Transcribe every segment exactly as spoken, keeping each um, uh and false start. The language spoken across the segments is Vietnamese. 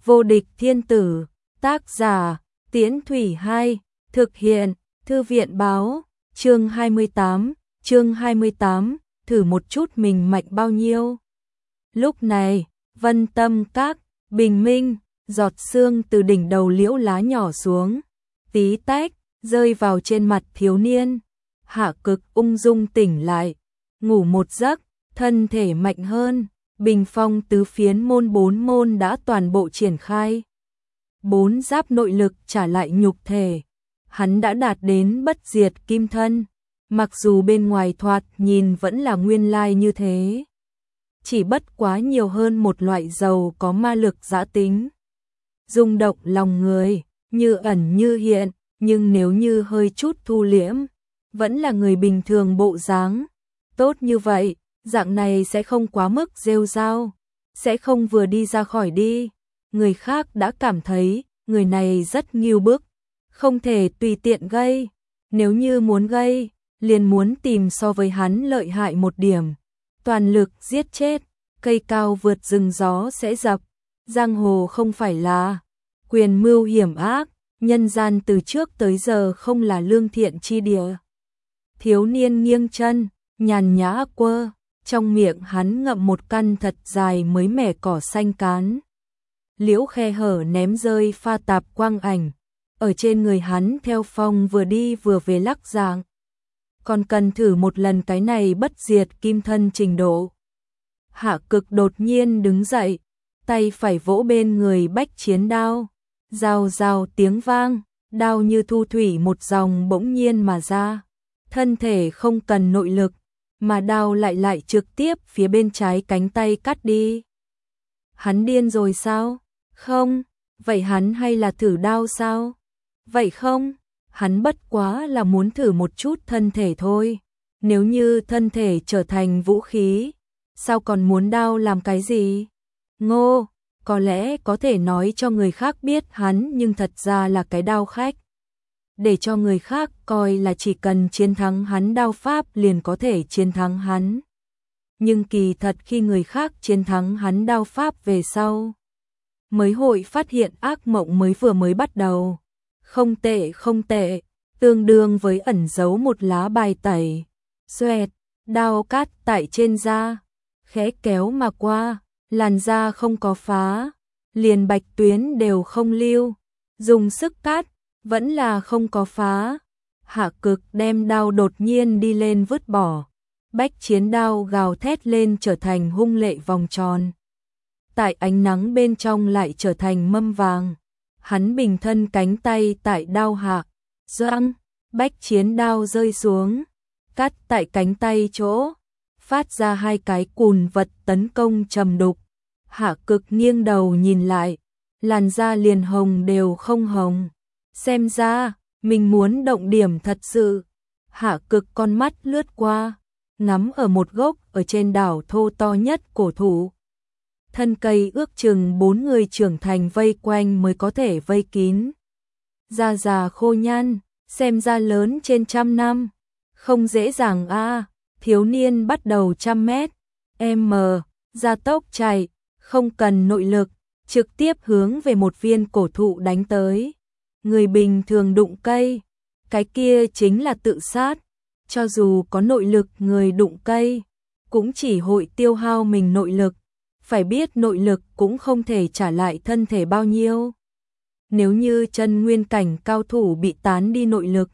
Vô địch thiên tử, tác giả, Tiễn Thủy hai, thực hiện, Thư viện báo, chương hai mươi tám, chương hai mươi tám, thử một chút mình mạnh bao nhiêu. Lúc này, Vân Tâm Các, bình minh, giọt sương từ đỉnh đầu liễu lá nhỏ xuống, tí tách, rơi vào trên mặt thiếu niên. Hạ Cực ung dung tỉnh lại, ngủ một giấc, thân thể mạnh hơn, bình phong tứ phiến môn bốn môn đã toàn bộ triển khai. Bốn giáp nội lực trả lại nhục thể, hắn đã đạt đến bất diệt kim thân, mặc dù bên ngoài thoạt nhìn vẫn là nguyên lai như thế. Chỉ bất quá nhiều hơn một loại dầu có ma lực dã tính. Rung động lòng người, như ẩn như hiện, nhưng nếu như hơi chút thu liễm, vẫn là người bình thường bộ dáng. Tốt như vậy, dạng này sẽ không quá mức rêu rao, sẽ không vừa đi ra khỏi đi. Người khác đã cảm thấy, người này rất nghiêu bức, không thể tùy tiện gây. Nếu như muốn gây, liền muốn tìm so với hắn lợi hại một điểm. Toàn lực giết chết, cây cao vượt rừng gió sẽ dập. Giang hồ không phải là quyền mưu hiểm ác, nhân gian từ trước tới giờ không là lương thiện chi địa. Thiếu niên nghiêng chân, nhàn nhã quơ, trong miệng hắn ngậm một căn thật dài mới mẻ cỏ xanh cán. Liễu khe hở ném rơi pha tạp quang ảnh, ở trên người hắn theo phong vừa đi vừa về lắc dạng. Còn cần thử một lần cái này bất diệt kim thân trình độ. Hạ Cực đột nhiên đứng dậy, tay phải vỗ bên người bách chiến đao, rào rào tiếng vang, đao như thu thủy một dòng bỗng nhiên mà ra. Thân thể không cần nội lực, mà đao lại lại trực tiếp phía bên trái cánh tay cắt đi. Hắn điên rồi sao? Không, vậy hắn hay là thử đao sao? Vậy không, hắn bất quá là muốn thử một chút thân thể thôi. Nếu như thân thể trở thành vũ khí, sao còn muốn đao làm cái gì? Ngô, có lẽ có thể nói cho người khác biết hắn nhưng thật ra là cái đao khách. Để cho người khác coi là chỉ cần chiến thắng hắn đao pháp liền có thể chiến thắng hắn. Nhưng kỳ thật khi người khác chiến thắng hắn đao pháp về sau, mới hội phát hiện ác mộng mới vừa mới bắt đầu. Không tệ không tệ, tương đương với ẩn giấu một lá bài tẩy. Xoẹt, đao cắt tại trên da, khẽ kéo mà qua, làn da không có phá, liền bạch tuyến đều không lưu, dùng sức cắt, vẫn là không có phá. Hạ Cực đem đao đột nhiên đi lên vứt bỏ, bách chiến đao gào thét lên trở thành hung lệ vòng tròn. Tại ánh nắng bên trong lại trở thành mâm vàng. Hắn bình thân cánh tay tại đao hạ, giang, bách chiến đao rơi xuống, cắt tại cánh tay chỗ, phát ra hai cái cùn vật tấn công trầm đục. Hạ Cực nghiêng đầu nhìn lại, làn da liền hồng đều không hồng. Xem ra, mình muốn động điểm thật sự. Hạ Cực con mắt lướt qua, ngắm ở một gốc ở trên đảo thô to nhất cổ thụ. Thân cây ước chừng bốn người trưởng thành vây quanh mới có thể vây kín. Da già khô nhăn, xem ra lớn trên trăm năm. Không dễ dàng a. Thiếu niên bắt đầu trăm mét, m, gia tốc chạy, không cần nội lực, trực tiếp hướng về một viên cổ thụ đánh tới. Người bình thường đụng cây, cái kia chính là tự sát. Cho dù có nội lực người đụng cây, cũng chỉ hội tiêu hao mình nội lực. Phải biết nội lực cũng không thể trả lại thân thể bao nhiêu. Nếu như chân nguyên cảnh cao thủ bị tán đi nội lực,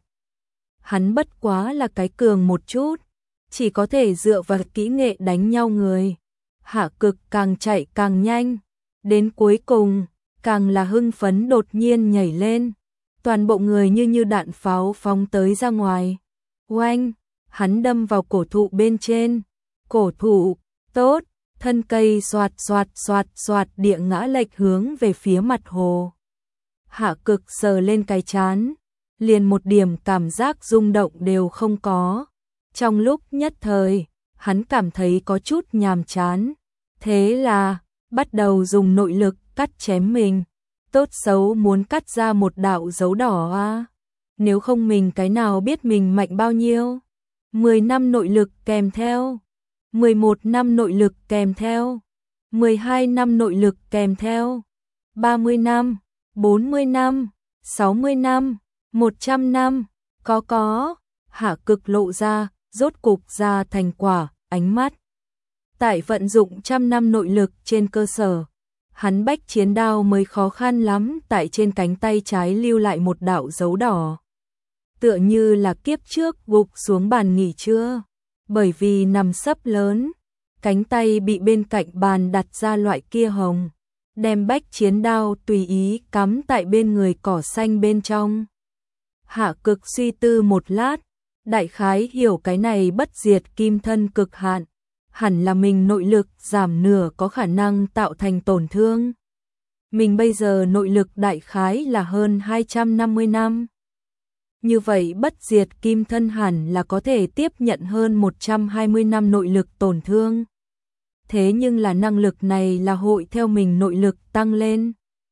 hắn bất quá là cái cường một chút, chỉ có thể dựa vào kỹ nghệ đánh nhau người. Hạ Cực càng chạy càng nhanh, đến cuối cùng, càng là hưng phấn đột nhiên nhảy lên. Toàn bộ người như như đạn pháo phóng tới ra ngoài. Oanh, hắn đâm vào cổ thụ bên trên. Cổ thụ, tốt. Thân cây xoạt xoạt xoạt xoạt địa ngã lệch hướng về phía mặt hồ. Hạ Cực sờ lên cái trán, liền một điểm cảm giác rung động đều không có. Trong lúc nhất thời, hắn cảm thấy có chút nhàm chán. Thế là, bắt đầu dùng nội lực cắt chém mình. Tốt xấu muốn cắt ra một đạo dấu đỏ à. Nếu không mình cái nào biết mình mạnh bao nhiêu. mười năm nội lực kèm theo. mười một năm nội lực kèm theo, mười hai năm nội lực kèm theo, ba mươi năm, bốn mươi năm, sáu mươi năm, một trăm năm, có có, Hạ Cực lộ ra, rốt cục ra thành quả, ánh mắt. Tại vận dụng trăm năm nội lực trên cơ sở, hắn bách chiến đao mới khó khăn lắm, tại trên cánh tay trái lưu lại một đạo dấu đỏ. Tựa như là kiếp trước gục xuống bàn nghỉ trưa, bởi vì nằm sấp lớn, cánh tay bị bên cạnh bàn đặt ra loại kia hồng, đem bách chiến đao tùy ý cắm tại bên người cỏ xanh bên trong. Hạ Cực suy tư một lát, đại khái hiểu cái này bất diệt kim thân cực hạn, hẳn là mình nội lực giảm nửa có khả năng tạo thành tổn thương. Mình bây giờ nội lực đại khái là hơn hai trăm năm mươi năm. Như vậy bất diệt kim thân hẳn là có thể tiếp nhận hơn một trăm hai mươi năm nội lực tổn thương. Thế nhưng là năng lực này là hội theo mình nội lực tăng lên.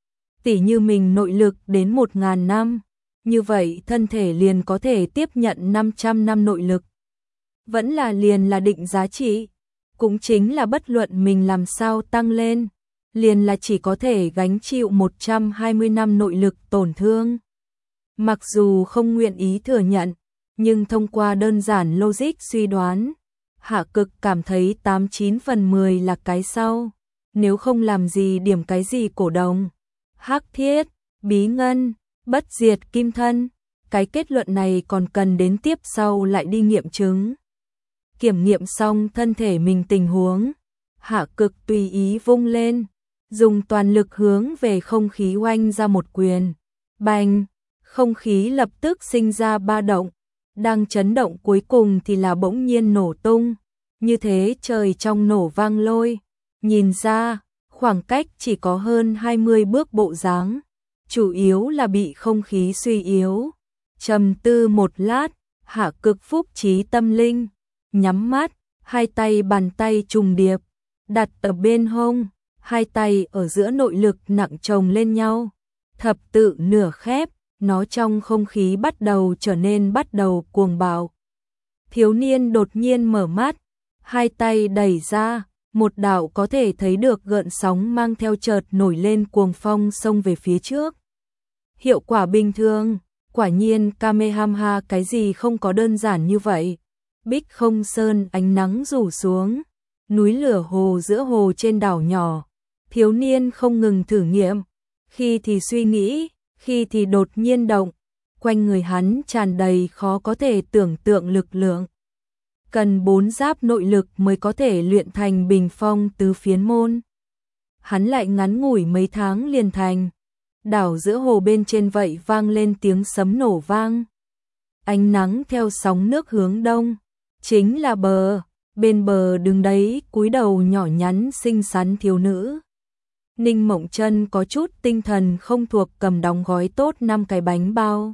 Tỉ như mình nội lực đến một nghìn năm, như vậy thân thể liền có thể tiếp nhận năm trăm năm nội lực. Vẫn là liền là định giá trị, cũng chính là bất luận mình làm sao tăng lên, liền là chỉ có thể gánh chịu một trăm hai mươi năm nội lực tổn thương. Mặc dù không nguyện ý thừa nhận, nhưng thông qua đơn giản logic suy đoán, Hạ Cực cảm thấy tám chín phần mười là cái sau, nếu không làm gì điểm cái gì cổ đồng, hắc thiết, bí ngân, bất diệt kim thân, cái kết luận này còn cần đến tiếp sau lại đi nghiệm chứng. Kiểm nghiệm xong thân thể mình tình huống, Hạ Cực tùy ý vung lên, dùng toàn lực hướng về không khí oanh ra một quyền. Bành, không khí lập tức sinh ra ba động, đang chấn động cuối cùng thì là bỗng nhiên nổ tung, như thế trời trong nổ vang lôi, nhìn ra, khoảng cách chỉ có hơn hai mươi bước bộ dáng, chủ yếu là bị không khí suy yếu. Trầm tư một lát, Hạ Cực phúc trí tâm linh, nhắm mắt, hai tay bàn tay trùng điệp, đặt ở bên hông, hai tay ở giữa nội lực nặng chồng lên nhau, thập tự nửa khép, nó trong không khí bắt đầu trở nên bắt đầu cuồng bạo. Thiếu niên đột nhiên mở mắt, hai tay đẩy ra, một đạo có thể thấy được gợn sóng mang theo chợt nổi lên cuồng phong xông về phía trước. Hiệu quả bình thường, quả nhiên Kamehameha cái gì không có đơn giản như vậy. Bích không sơn ánh nắng rủ xuống, núi lửa hồ giữa hồ trên đảo nhỏ, thiếu niên không ngừng thử nghiệm, khi thì suy nghĩ, khi thì đột nhiên động, quanh người hắn tràn đầy khó có thể tưởng tượng lực lượng. Cần bốn giáp nội lực mới có thể luyện thành bình phong tứ phiến môn. Hắn lại ngắn ngủi mấy tháng liền thành. Đảo giữa hồ bên trên vậy vang lên tiếng sấm nổ vang. Ánh nắng theo sóng nước hướng đông, chính là bờ, bên bờ đứng đấy cúi đầu nhỏ nhắn xinh xắn thiếu nữ. Ninh Mộng Chân có chút tinh thần không thuộc, cầm đóng gói tốt năm cái bánh bao.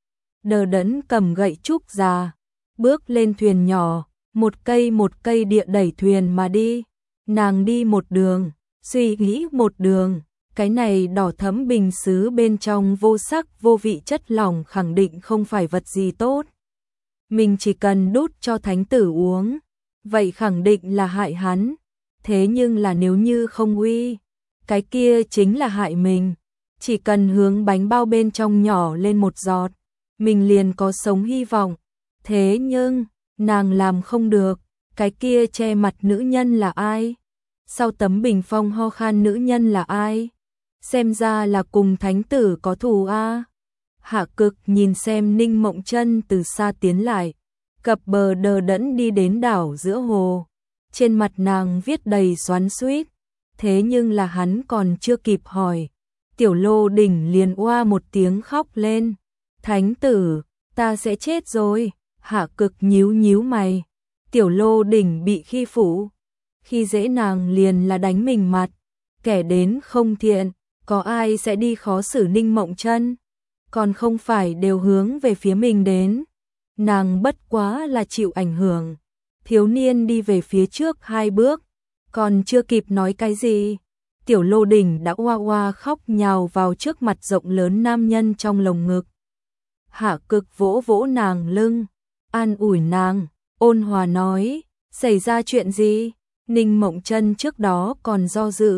Đờ đẫn cầm gậy trúc già, bước lên thuyền nhỏ, một cây một cây địa đẩy thuyền mà đi. Nàng đi một đường, suy nghĩ một đường, cái này đỏ thẫm bình sứ bên trong vô sắc vô vị chất lỏng khẳng định không phải vật gì tốt. Mình chỉ cần đút cho thánh tử uống, vậy khẳng định là hại hắn. Thế nhưng là nếu như không uy, cái kia chính là hại mình. Chỉ cần hướng bánh bao bên trong nhỏ lên một giọt, mình liền có sống hy vọng. Thế nhưng, nàng làm không được. Cái kia che mặt nữ nhân là ai? Sau tấm bình phong ho khan nữ nhân là ai? Xem ra là cùng thánh tử có thù a. Hạ Cực nhìn xem Ninh Mộng Chân từ xa tiến lại, cập bờ đờ đẫn đi đến đảo giữa hồ. Trên mặt nàng viết đầy xoắn xuýt, thế nhưng là hắn còn chưa kịp hỏi, Tiểu Lô Đỉnh liền oa một tiếng khóc lên. Thánh tử, ta sẽ chết rồi. Hạ Cực nhíu nhíu mày. Tiểu Lô Đỉnh bị khi phụ, khi dễ nàng liền là đánh mình mặt, kẻ đến không thiện, có ai sẽ đi khó xử Ninh Mộng Chân, còn không phải đều hướng về phía mình đến. Nàng bất quá là chịu ảnh hưởng. Thiếu niên đi về phía trước hai bước, còn chưa kịp nói cái gì, Tiểu Lô Đỉnh đã oa oa khóc nhào vào trước mặt rộng lớn nam nhân trong lồng ngực. Hạ Cực vỗ vỗ nàng lưng, an ủi nàng, ôn hòa nói, xảy ra chuyện gì? Ninh Mộng Chân trước đó còn do dự,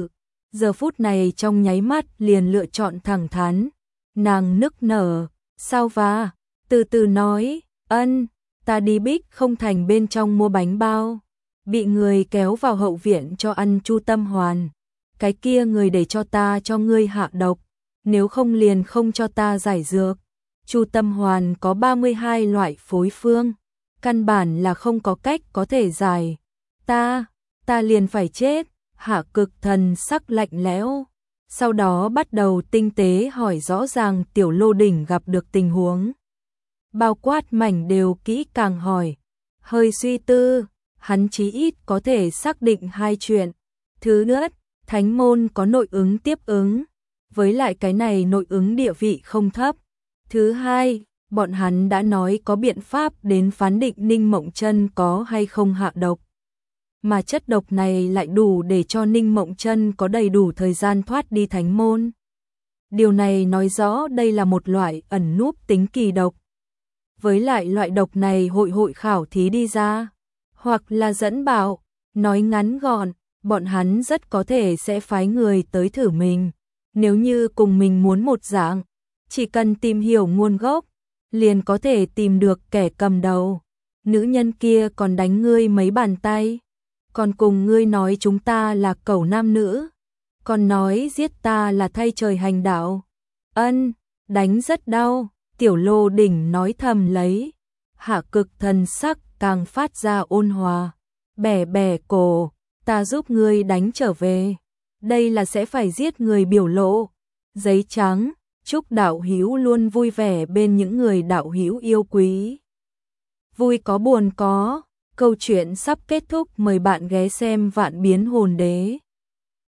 Giờ phút này trong nháy mắt liền lựa chọn thẳng thắn. Nàng nức nở, sao và, từ từ nói, ân, ta đi Bích Không Thành bên trong mua bánh bao, bị người kéo vào hậu viện cho ăn Chu Tâm Hoàn. Cái kia người để cho ta cho ngươi hạ độc, nếu không liền không cho ta giải dược. Chu Tâm Hoàn có ba mươi hai loại phối phương, căn bản là không có cách có thể giải. Ta, ta liền phải chết. Hạ Cực Thần sắc lạnh lẽo, sau đó bắt đầu tinh tế hỏi rõ ràng Tiểu Lô Đỉnh gặp được tình huống. Bao quát mảnh đều kỹ càng hỏi, hơi suy tư, hắn chí ít có thể xác định hai chuyện. Thứ nhất, Thánh môn có nội ứng tiếp ứng, với lại cái này nội ứng địa vị không thấp. Thứ hai, bọn hắn đã nói có biện pháp đến phán định Ninh Mộng Chân có hay không hạ độc. Mà chất độc này lại đủ để cho Ninh Mộng Chân có đầy đủ thời gian thoát đi Thánh môn. Điều này nói rõ đây là một loại ẩn núp tính kỳ độc. Với lại loại độc này hội hội khảo thí đi ra, hoặc là dẫn bảo, nói ngắn gọn, bọn hắn rất có thể sẽ phái người tới thử mình. Nếu như cùng mình muốn một dạng, chỉ cần tìm hiểu nguồn gốc, liền có thể tìm được kẻ cầm đầu. Nữ nhân kia còn đánh ngươi mấy bàn tay, còn cùng ngươi nói chúng ta là cẩu nam nữ, còn nói giết ta là thay trời hành đạo. Ân, đánh rất đau, Tiểu Lô Đỉnh nói thầm lấy. Hạ Cực Thần sắc càng phát ra ôn hòa, bẻ bẻ cổ, ta giúp ngươi đánh trở về. Đây là sẽ phải giết người biểu lộ. Giấy trắng, chúc đạo hữu luôn vui vẻ bên những người đạo hữu yêu quý. Vui có buồn có, câu chuyện sắp kết thúc, mời bạn ghé xem Vạn Biến Hồn Đế.